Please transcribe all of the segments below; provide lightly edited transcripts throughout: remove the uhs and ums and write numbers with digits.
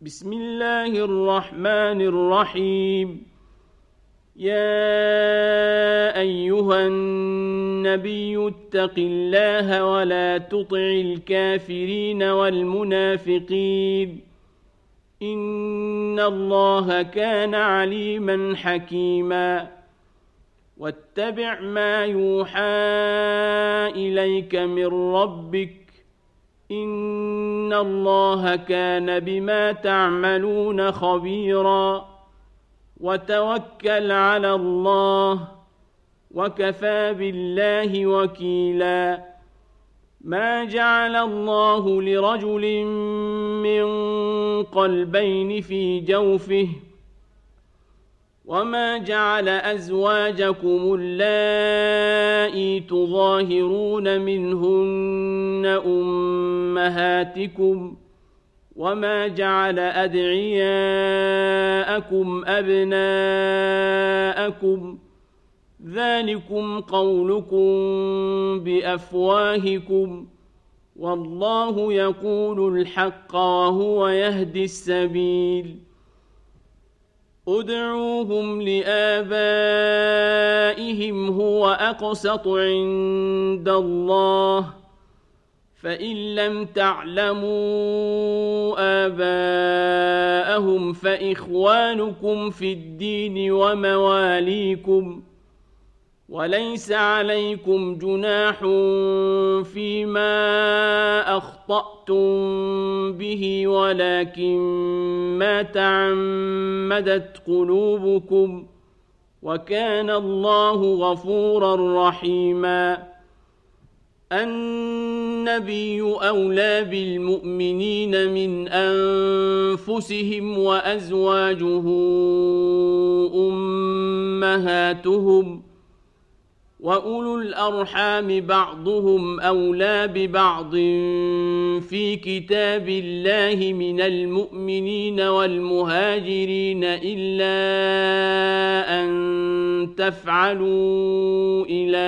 بسم الله الرحمن الرحيم. يا أيها النبي اتق الله ولا تطع الكافرين والمنافقين إن الله كان عليما حكيما. واتبع ما يوحى إليك من ربك إن الله كان بما تعملون خبيرا. وتوكل على الله وكفى بالله وكيلا. ما جعل الله لرجل من قلبين في جوفه وما جعل أزواجكم اللائي تظاهرون منهن أمهاتكم وما جعل أدعياءكم أبناءكم ذلكم قولكم بأفواهكم والله يقول الحق وهو يهدي السبيل. ادعوهم لآبائهم هو أقسط عند الله فإن لم تعلموا آباءهم فإخوانكم في الدين ومواليكم وليس عليكم جناح فيما أخطأتم به ولكن ما تعمدت قلوبكم وكان الله غفورا رحيما. النبي أولى بالمؤمنين من أنفسهم وأزواجه أمهاتهم وأولو الأرحام بعضهم أولى ببعض في كتاب الله من المؤمنين والمهاجرين إلا أن تفعلوا إلى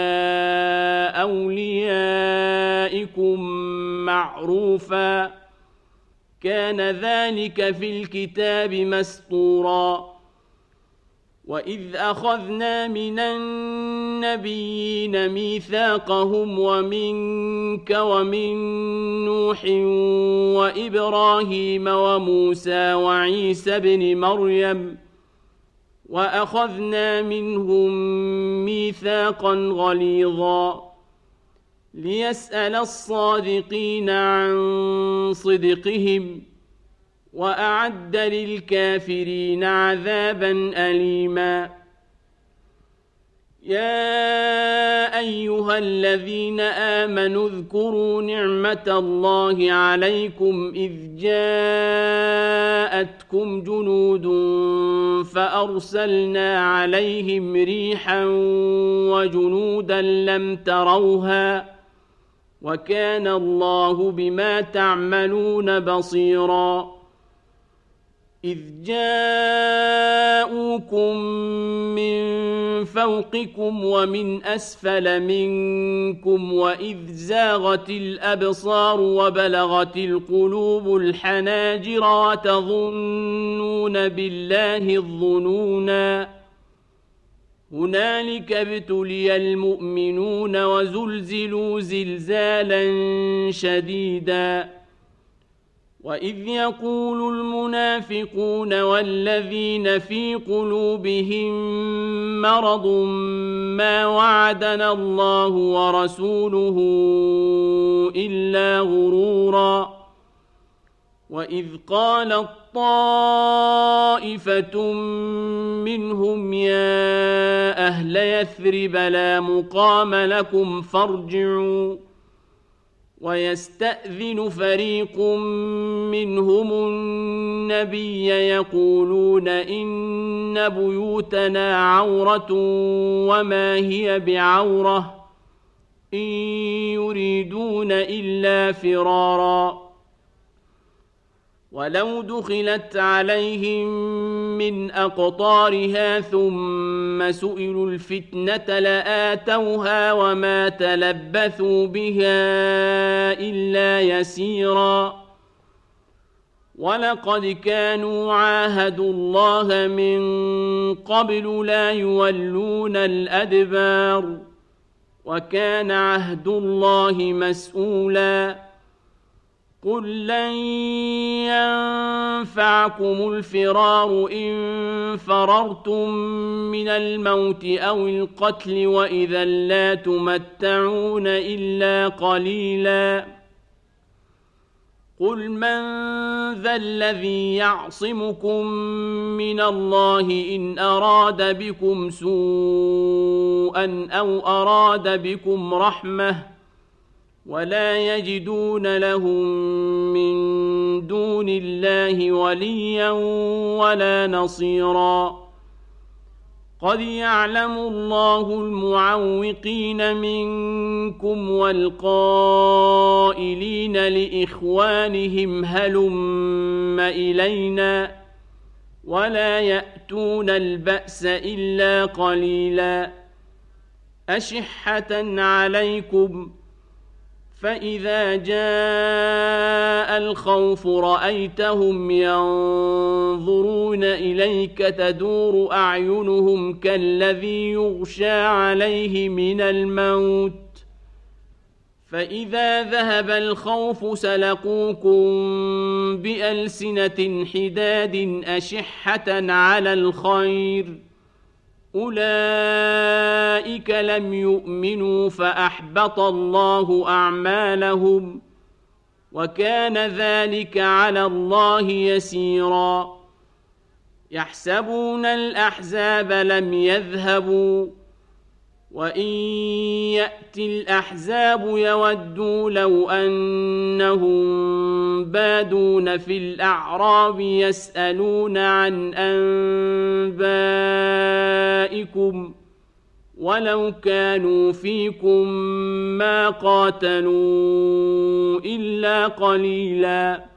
أوليائكم معروفا كان ذلك في الكتاب مسطورا. وإذ أخذنا من النبيين ميثاقهم ومنك ومن نوح وإبراهيم وموسى وعيسى بن مريم وأخذنا منهم ميثاقا غليظا ليسأل الصادقين عن صدقهم وأعد للكافرين عذابا أليما. يا أيها الذين آمنوا اذكروا نعمة الله عليكم إذ جاءتكم جنود فأرسلنا عليهم ريحا وجنودا لم تروها وكان الله بما تعملون بصيرا. إذ جاءوكم من فوقكم ومن أسفل منكم وإذ زاغت الأبصار وبلغت القلوب الحناجر وتظنون بالله الظنونا هنالك ابتلي المؤمنون وزلزلوا زلزالا شديدا. وإذ يقول المنافقون والذين في قلوبهم مرض ما وعدنا الله ورسوله إلا غرورا. وإذ قالت طائفة منهم يا أهل يثرب لا مقام لكم فارجعوا ويستأذن فريق منهم النبي يقولون إن بيوتنا عورة وما هي بعورة إن يريدون إلا فرارا. ولو دخلت عليهم من أقطارها ثم سئلوا الفتنة لآتوها وما تلبثوا بها إلا يسيرا. ولقد كانوا عاهدوا الله من قبل لا يولون الأدبار وكان عهد الله مسؤولا قل لن ينفعكم الفرار إن فررتم من الموت أو القتل وإذا لا تمتعون إلا قليلا قل من ذا الذي يعصمكم من الله إن أراد بكم سوءا أو أراد بكم رحمة ولا يجدون لهم من دون الله وليا ولا نصيرا قد يعلم الله المعوقين منكم والقائلين لإخوانهم هلم إلينا ولا يأتون البأس إلا قليلا أشحة عليكم فإذا جاء الخوف رأيتهم ينظرون إليك تدور أعينهم كالذي يغشى عليه من الموت فإذا ذهب الخوف سلقوكم بألسنة حداد أشحة على الخير أولئك لم يؤمنوا فأحبط الله أعمالهم وكان ذلك على الله يسيرا يحسبون الأحزاب لم يذهبوا وإن يأتي الأحزاب يودوا لو أنهم بادون في الأعراب يسألون عن أنبائكم ولو كانوا فيكم ما قاتلوا إلا قليلا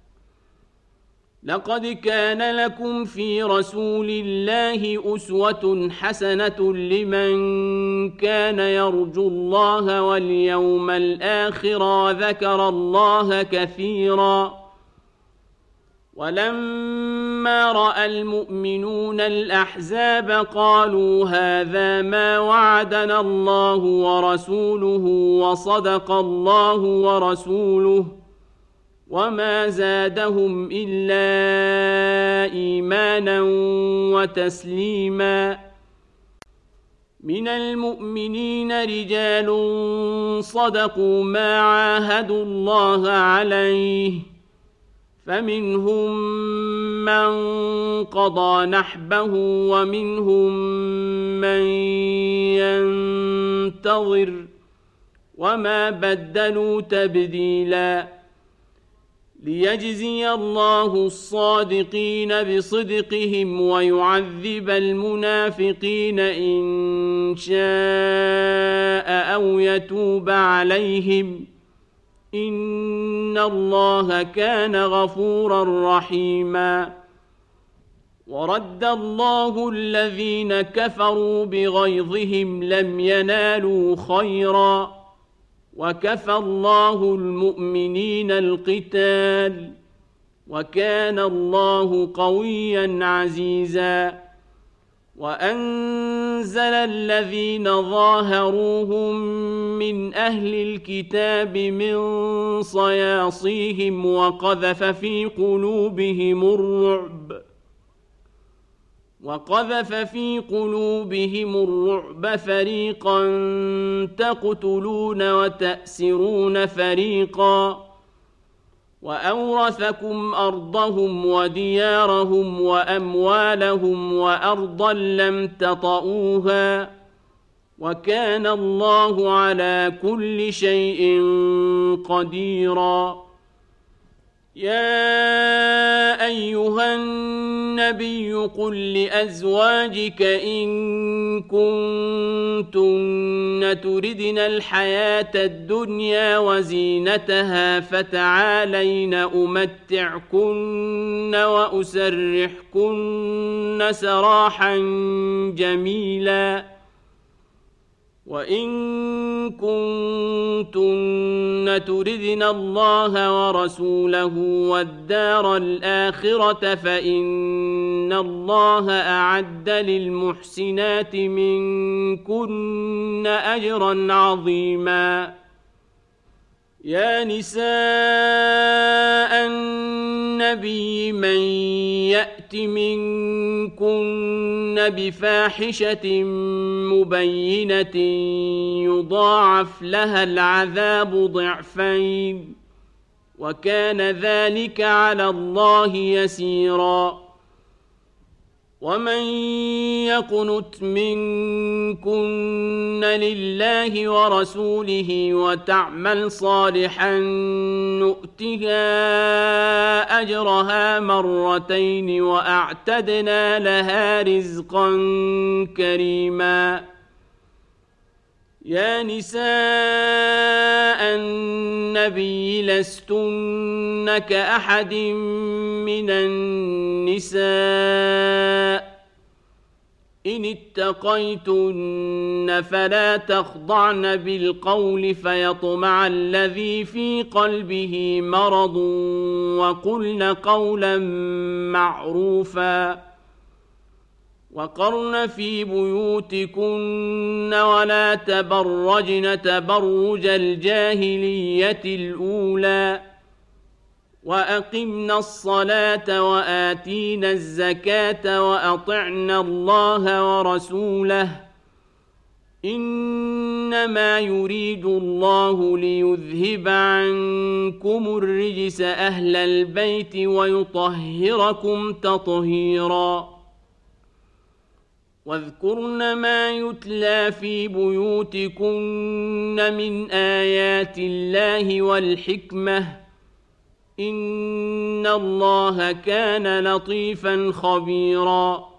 لقد كان لكم في رسول الله أسوة حسنة لمن كان يرجو الله واليوم الآخر وذكر الله كثيرا ولما رأى المؤمنون الأحزاب قالوا هذا ما وعدنا الله ورسوله وصدق الله ورسوله وما زادهم إلا إيمانا وتسليما من المؤمنين رجال صدقوا ما عاهدوا الله عليه فمنهم من قضى نحبه ومنهم من ينتظر وما بدلوا تبديلا ليجزي الله الصادقين بصدقهم ويعذب المنافقين إن شاء أو يتوب عليهم إن الله كان غفورا رحيما ورد الله الذين كفروا بغيظهم لم ينالوا خيرا وكفى الله المؤمنين القتال وكان الله قويا عزيزا وأنزل الذين ظاهروهم من أهل الكتاب من صياصيهم وقذف في قلوبهم الرعب فريقا تقتلون وتأسرون فريقا وأورثكم أرضهم وديارهم وأموالهم وأرضا لم تطئوها وكان الله على كل شيء قديرا يا أيها النبي قل لأزواجك إن كنتن تردن الحياة الدنيا وزينتها فتعالين أمتعكن وأسرحكن سراحا جميلا وإن كنتن تردن الله ورسوله والدار الآخرة فإن الله أعد للمحسنات منكن أجرا عظيما. يا نساء النبي من يأت منكن بفاحشة مبينة يضاعف لها العذاب ضعفين وكان ذلك على الله يسيرا. ومن يقنت منكن لله ورسوله وتعمل صالحا نؤتها أجرها مرتين وأعتدنا لها رزقا كريما. يا نساء النبي لستن كأحد من النساء إن اتقيتن فلا تخضعن بالقول فيطمع الذي في قلبه مرض وقلن قولا معروفا. وقرن في بيوتكن ولا تبرجن تبرج الجاهلية الأولى وأقمنا الصلاة وآتينا الزكاة وأطعنا الله ورسوله إنما يريد الله ليذهب عنكم الرجس أهل البيت ويطهركم تطهيرا. واذكرن ما يتلى في بيوتكن من آيات الله والحكمة إن الله كان لطيفا خبيرا.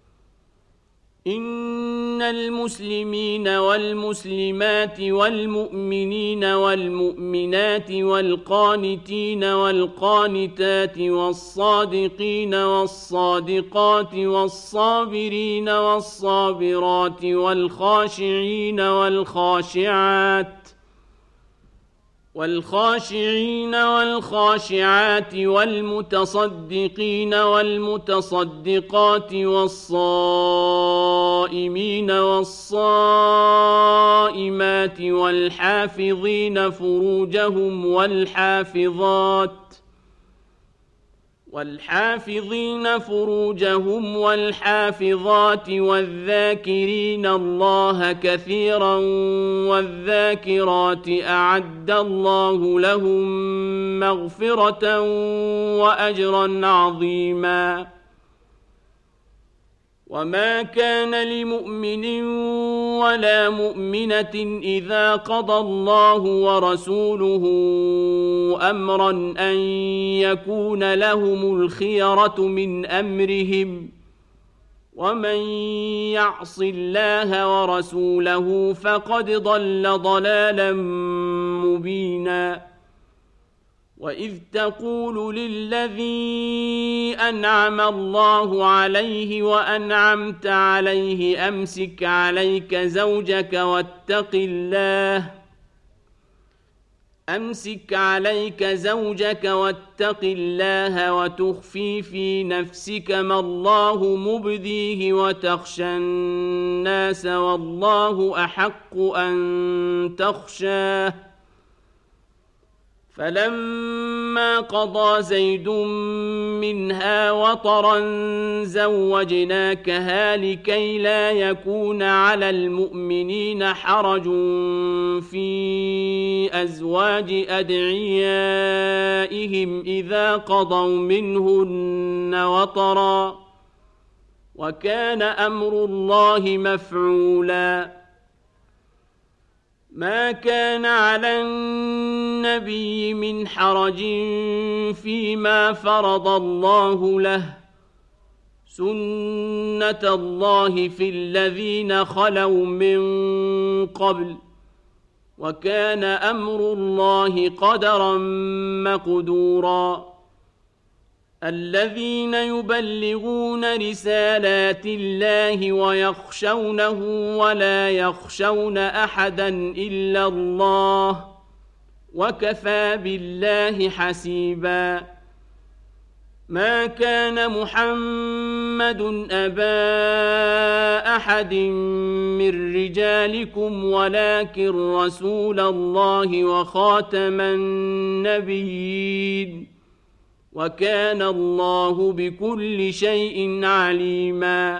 إن المسلمين والمسلمات والمؤمنين والمؤمنات والقانتين والقانتات والصادقين والصادقات والصابرين والصابرات والخاشعين والخاشعات والمتصدقين والمتصدقات والصائمين والصائمات والحافظين فروجهم والحافظات والذاكرين الله كثيرا والذاكرات أعد الله لهم مغفرة وأجرا عظيما. وما كان لمؤمن ولا مؤمنة إذا قضى الله ورسوله أمرا أن يكون لهم الخيرة من أمرهم ومن يعص الله ورسوله فقد ضل ضلالا مبينا. وإذ تقول للذي أنعم الله عليه وأنعمت عليه أمسك عليك زوجك واتق الله وتخفي في نفسك ما الله مبديه وتخشى الناس والله أحق أن تخشاه. فلما قضى زيد منها وطرا زوجناكها لكي لا يكون على المؤمنين حرج في أزواج أدعيائهم إذا قضوا منهن وطرا وكان أمر الله مفعولا. ما كان على النبي من حرج فيما فرض الله له سنة الله في الذين خلوا من قبل وكان أمر الله قدرا مقدورا. الذين يبلغون رسالات الله ويخشونه ولا يخشون أحدا إلا الله وكفى بالله حسيبا. ما كان محمد أبا أحد من رجالكم ولكن رسول الله وخاتم النبيين وكان الله بكل شيء عليما.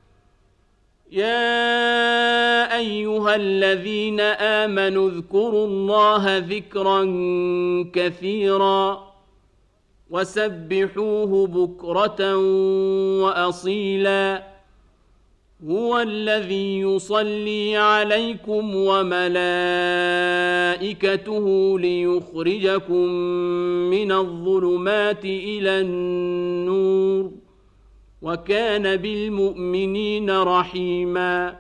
يا أيها الذين آمنوا اذكروا الله ذكرا كثيرا وسبحوه بكرة وأصيلا. هو الذي يصلي عليكم وملائكته ليخرجكم من الظلمات إلى النور وكان بالمؤمنين رحيما.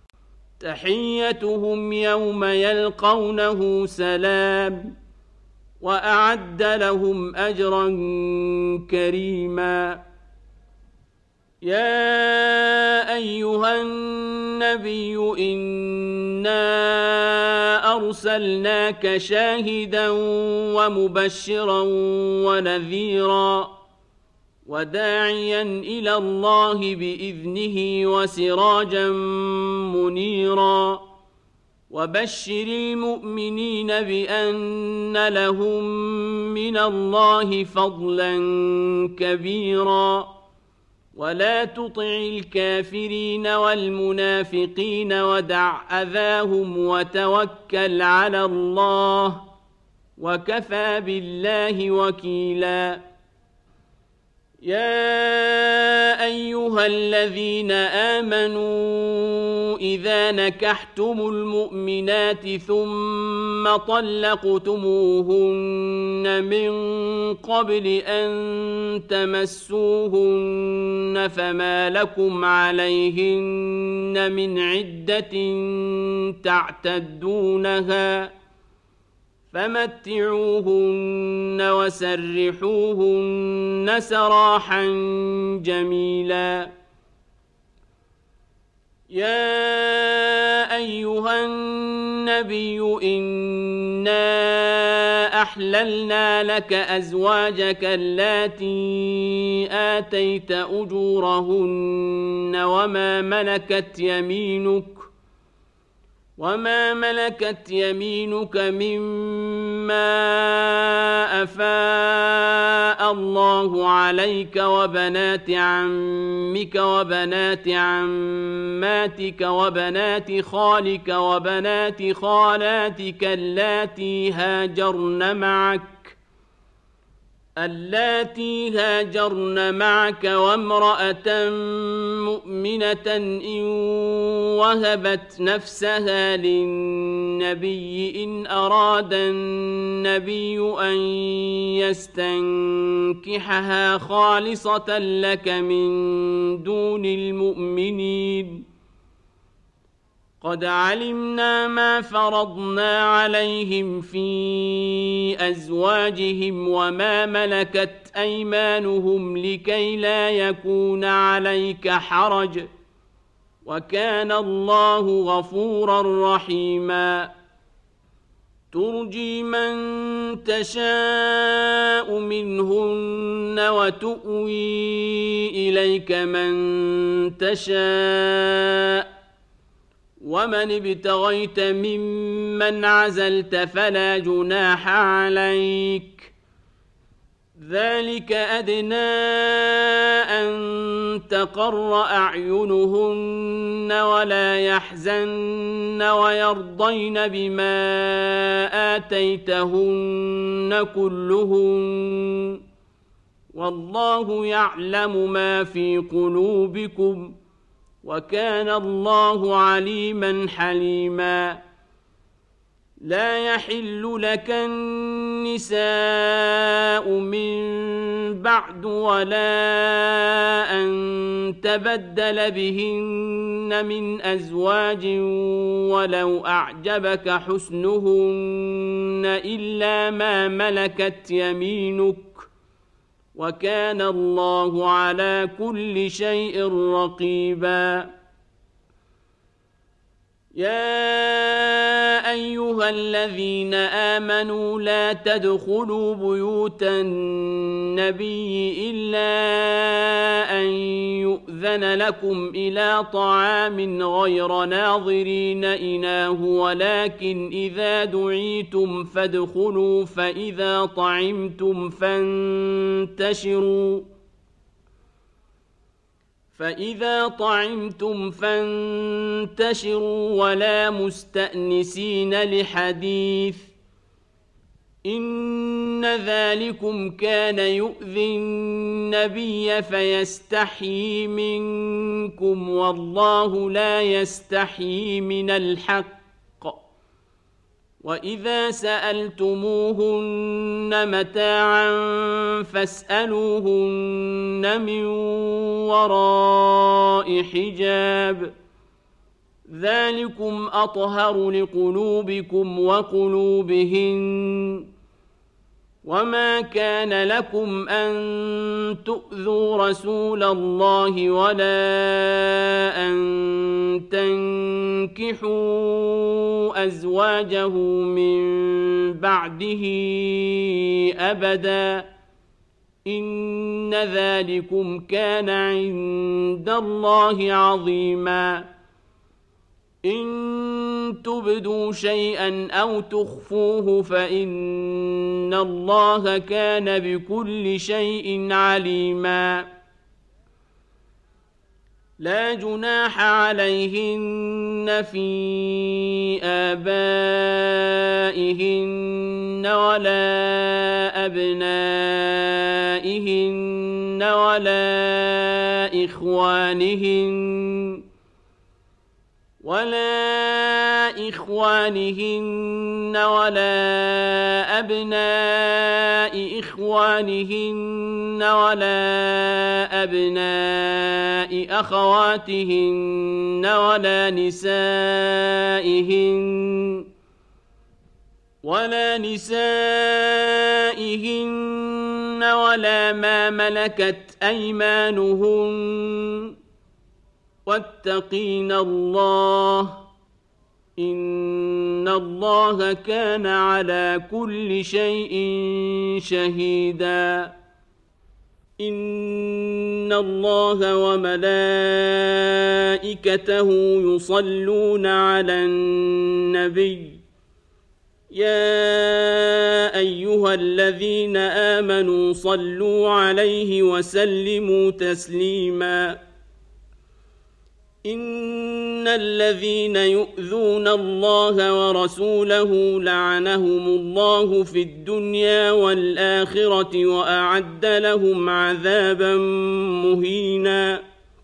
تحيتهم يوم يلقونه سلام وأعد لهم أجرا كريما. يا أيها النبي إنا أرسلناك شاهدا ومبشرا ونذيرا وداعيا إلى الله بإذنه وسراجا منيرا. وبشر المؤمنين بأن لهم من الله فضلا كبيرا. ولا تطع الكافرين والمنافقين ودع أذاهم وتوكل على الله وكفى بالله وكيلا. يا أيها الذين آمنوا إذا نكحتم المؤمنات ثم طلقتموهن من قبل أن تمسوهن فما لكم عليهن من عدة تعتدونها فمتعوهن وسرحوهن سراحا جميلا. يا أيها النبي إنا أحللنا لك أزواجك اللاتي آتيت أجورهن وما ملكت يمينك مما أفاء الله عليك وبنات عمك وبنات عماتك وبنات خالك وبنات خالاتك اللاتي هاجرن معك وامرأة مؤمنة إن وهبت نفسها للنبي إن أراد النبي أن يستنكحها خالصة لك من دون المؤمنين. قد علمنا ما فرضنا عليهم في أزواجهم وما ملكت أيمانهم لكي لا يكون عليك حرج وكان الله غفورا رحيما. ترجي من تشاء منهن وتؤوي إليك من تشاء ومن ابتغيت ممن عزلت فلا جناح عليك. ذلك أدنى أن تقر أعينهن ولا يحزن ويرضين بما آتيتهن كلهن والله يعلم ما في قلوبكم وكان الله عليما حليما. لا يحل لك النساء من بعد ولا أن تبدل بهن من أزواج ولو أعجبك حسنهن إلا ما ملكت يمينك وكان الله على كل شيء رقيبا يا أيها الذين آمنوا لا تدخلوا بيوت النبي إلا أن يؤذن لكم إلى طعام غير ناظرين إناه ولكن إذا دعيتم فادخلوا فإذا طعمتم فانتشروا ولا مستأنسين لحديث إن ذلكم كان يؤذي النبي فيستحيي منكم والله لا يستحيي من الحق وإذا سألتموهن متاعا فاسألوهن من وراء حجاب ذلكم أطهر لقلوبكم وقلوبهن وما كان لكم أن تؤذوا رسول الله ولا أن تنكحوا أزواجه من بعده أبدا إن ذلكم كان عند الله عظيما إن تبدوا شيئا أو تخفوه فإن الله كان بكل شيء عليما لا جناح عليهن في آبائهن ولا أبنائهن ولا إخوانهن ولا أبناء إخوانهن ولا أبناء أخواتهن ولا نسائهن ولا ما ملكت أيمانهن واتقين الله إن الله كان على كل شيء شهيدا إن الله وملائكته يصلون على النبي يا أيها الذين آمنوا صلوا عليه وسلموا تسليما إن الذين يؤذون الله ورسوله لعنهم الله في الدنيا والآخرة وأعد لهم عذابا مهينا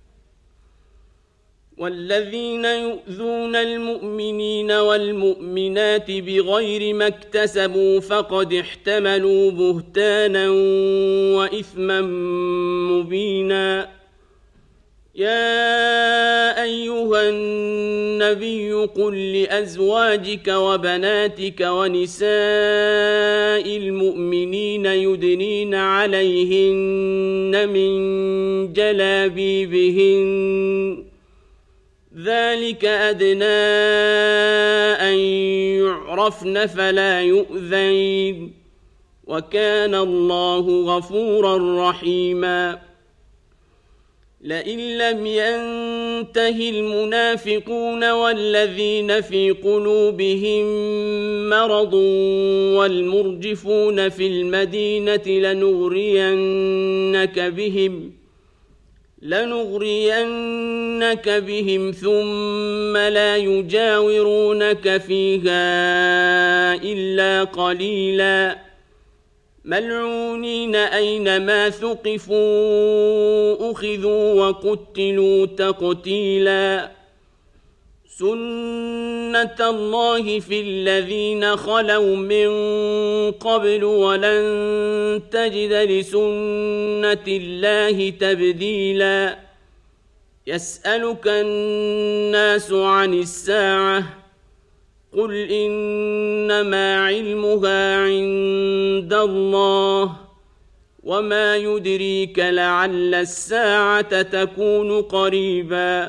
والذين يؤذون المؤمنين والمؤمنات بغير ما اكتسبوا فقد احتملوا بهتانا وإثما مبينا يا أيها النبي قل لأزواجك وبناتك ونساء المؤمنين يدنين عليهن من جلابيبهن ذلك أدنى أن يعرفن فلا يؤذين وكان الله غفورا رحيما لئن لم ينته المنافقون والذين في قلوبهم مرض والمرجفون في المدينة لنغرينك بهم ثم لا يجاورونك فيها إلا قليلا ملعونين أينما ثقفوا أخذوا وقتلوا تقتيلا سنة الله في الذين خلوا من قبل ولن تجد لسنة الله تبديلا يسألك الناس عن الساعة قل إنما علمها عند الله وما يدريك لعل الساعة تكون قريبا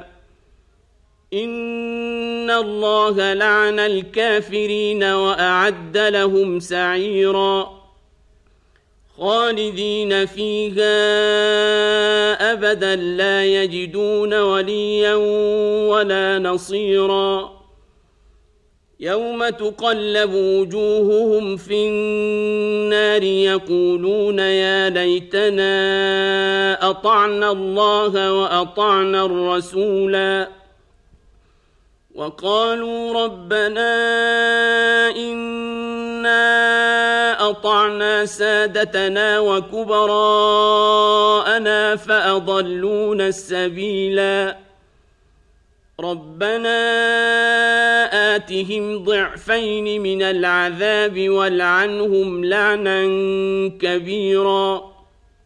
إن الله لعن الكافرين وأعد لهم سعيرا خالدين فيها أبدا لا يجدون وليا ولا نصيرا يوم تقلب وجوههم في النار يقولون يا ليتنا أطعنا الله وأطعنا الرسولا وقالوا ربنا إنا أطعنا سادتنا وكبراءنا فأضلونا السبيلا ربنا آتهم ضعفين من العذاب والعنهم لعنا كبيرا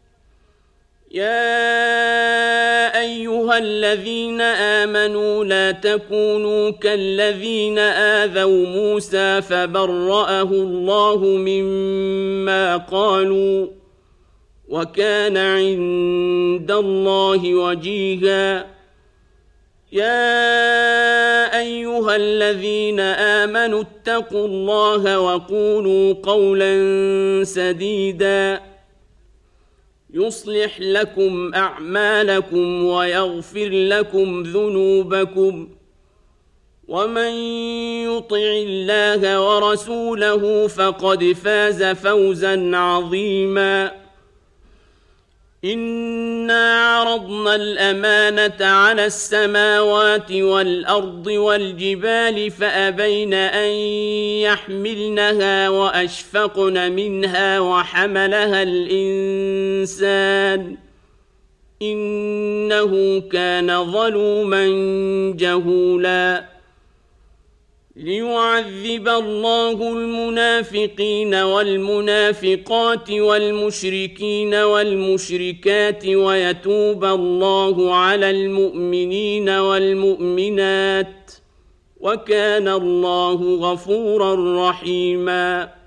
يا أيها الذين آمنوا لا تكونوا كالذين آذوا موسى فبرأه الله مما قالوا وكان عند الله وجيها يا أيها الذين آمنوا اتقوا الله وقولوا قولا سديدا يصلح لكم أعمالكم ويغفر لكم ذنوبكم ومن يطع الله ورسوله فقد فاز فوزا عظيما إنا عرضنا الأمانة على السماوات والأرض والجبال فأبين أن يحملنها وأشفقن منها وحملها الإنسان إنه كان ظلوما جهولا ليعذب الله المنافقين والمنافقات والمشركين والمشركات ويتوب الله على المؤمنين والمؤمنات وكان الله غفورا رحيما